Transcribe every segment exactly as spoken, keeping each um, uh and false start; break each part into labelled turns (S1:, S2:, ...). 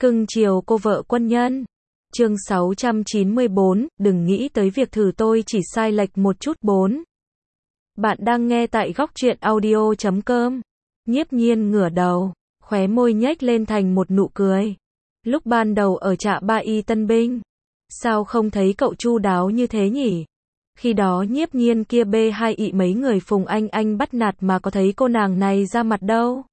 S1: Cưng chiều cô vợ quân nhân. Chương sáu trăm chín mươi bốn, đừng nghĩ tới việc thử tôi chỉ sai lệch một chút bốn. Bạn đang nghe tại góc truyện audio chấm com. Nhiếp Nhiên ngửa đầu, khóe môi nhếch lên thành một nụ cười. Lúc ban đầu ở trạm Ba Y Tân Binh, sao không thấy cậu chu đáo như thế nhỉ? Khi đó Nhiếp Nhiên kia bê hai ị mấy người Phùng Anh Anh bắt nạt mà có thấy cô nàng này ra mặt đâu.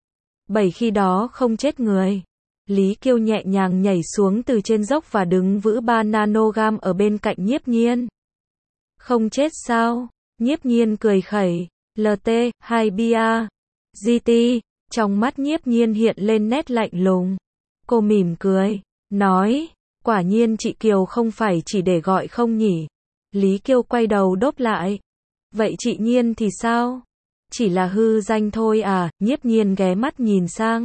S1: Bảy khi đó không chết người. Lý Kiêu nhẹ nhàng nhảy xuống từ trên dốc và đứng vững ba nanogam ở bên cạnh Nhiếp Nhiên. Không chết sao? Nhiếp Nhiên cười khẩy. lờ tê, hai bia. giê tê, trong mắt Nhiếp Nhiên hiện lên nét lạnh lùng. Cô mỉm cười, nói, quả nhiên chị Kiều không phải chỉ để gọi không nhỉ? Lý Kiêu quay đầu đốp lại. Vậy chị Nhiên thì sao? Chỉ là hư danh thôi à? Nhiếp Nhiên ghé mắt nhìn sang.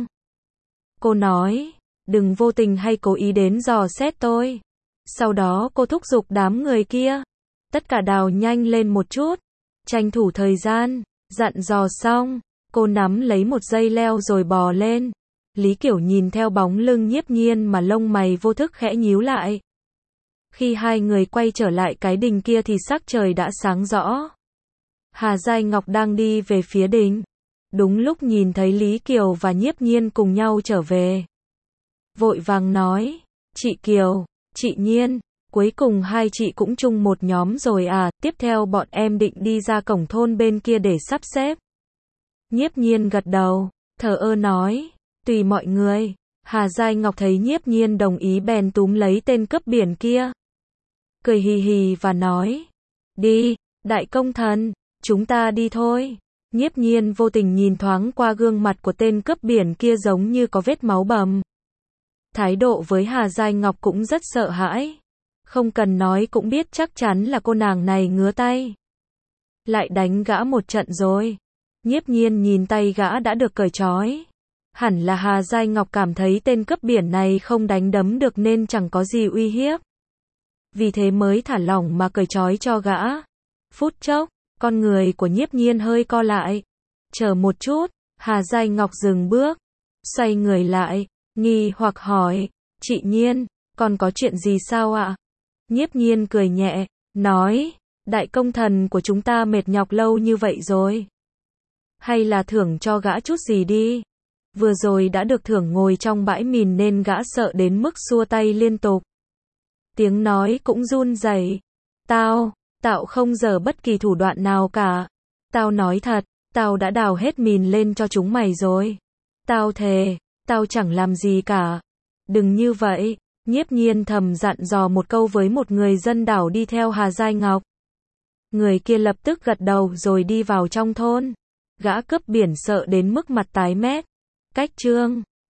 S1: Cô nói, đừng vô tình hay cố ý đến dò xét tôi. Sau đó cô thúc giục đám người kia. Tất cả đào nhanh lên một chút. Tranh thủ thời gian. Dặn dò xong, cô nắm lấy một dây leo rồi bò lên. Lý Kiểu nhìn theo bóng lưng Nhiếp Nhiên mà lông mày vô thức khẽ nhíu lại. Khi hai người quay trở lại cái đình kia thì sắc trời đã sáng rõ. Hà Giai Ngọc đang đi về phía đình. Đúng lúc nhìn thấy Lý Kiều và Nhiếp Nhiên cùng nhau trở về. Vội vàng nói, chị Kiều, chị Nhiên, cuối cùng hai chị cũng chung một nhóm rồi à, tiếp theo bọn em định đi ra cổng thôn bên kia để sắp xếp. Nhiếp Nhiên gật đầu, thờ ơ nói, tùy mọi người. Hà Giai Ngọc thấy Nhiếp Nhiên đồng ý bèn túm lấy tên cướp biển kia. Cười hì hì và nói, đi, đại công thần, chúng ta đi thôi. Nhiếp Nhiên vô tình nhìn thoáng qua gương mặt của tên cướp biển kia giống như có vết máu bầm. Thái độ với Hà Giai Ngọc cũng rất sợ hãi. Không cần nói cũng biết chắc chắn là cô nàng này ngứa tay. Lại đánh gã một trận rồi. Nhiếp Nhiên nhìn tay gã đã được cởi trói. Hẳn là Hà Giai Ngọc cảm thấy tên cướp biển này không đánh đấm được nên chẳng có gì uy hiếp. Vì thế mới thả lỏng mà cởi trói cho gã. Phút chốc, con người của Nhiếp Nhiên hơi co lại. Chờ một chút, Hà Giai Ngọc dừng bước. Xoay người lại, nghi hoặc hỏi, chị Nhiên, còn có chuyện gì sao ạ? Nhiếp Nhiên cười nhẹ, nói, đại công thần của chúng ta mệt nhọc lâu như vậy rồi. Hay là thưởng cho gã chút gì đi. Vừa rồi đã được thưởng ngồi trong bãi mìn nên gã sợ đến mức xua tay liên tục. Tiếng nói cũng run rẩy. Tao, tao không dở bất kỳ thủ đoạn nào cả. Tao nói thật, tao đã đào hết mìn lên cho chúng mày rồi. Tao thề, tao chẳng làm gì cả. Đừng như vậy. Nhiếp Nhiên thầm dặn dò một câu với một người dân đảo đi theo Hà Giai Ngọc. Người kia lập tức gật đầu rồi đi vào trong thôn. Gã cướp biển sợ đến mức mặt tái mét. Cách chương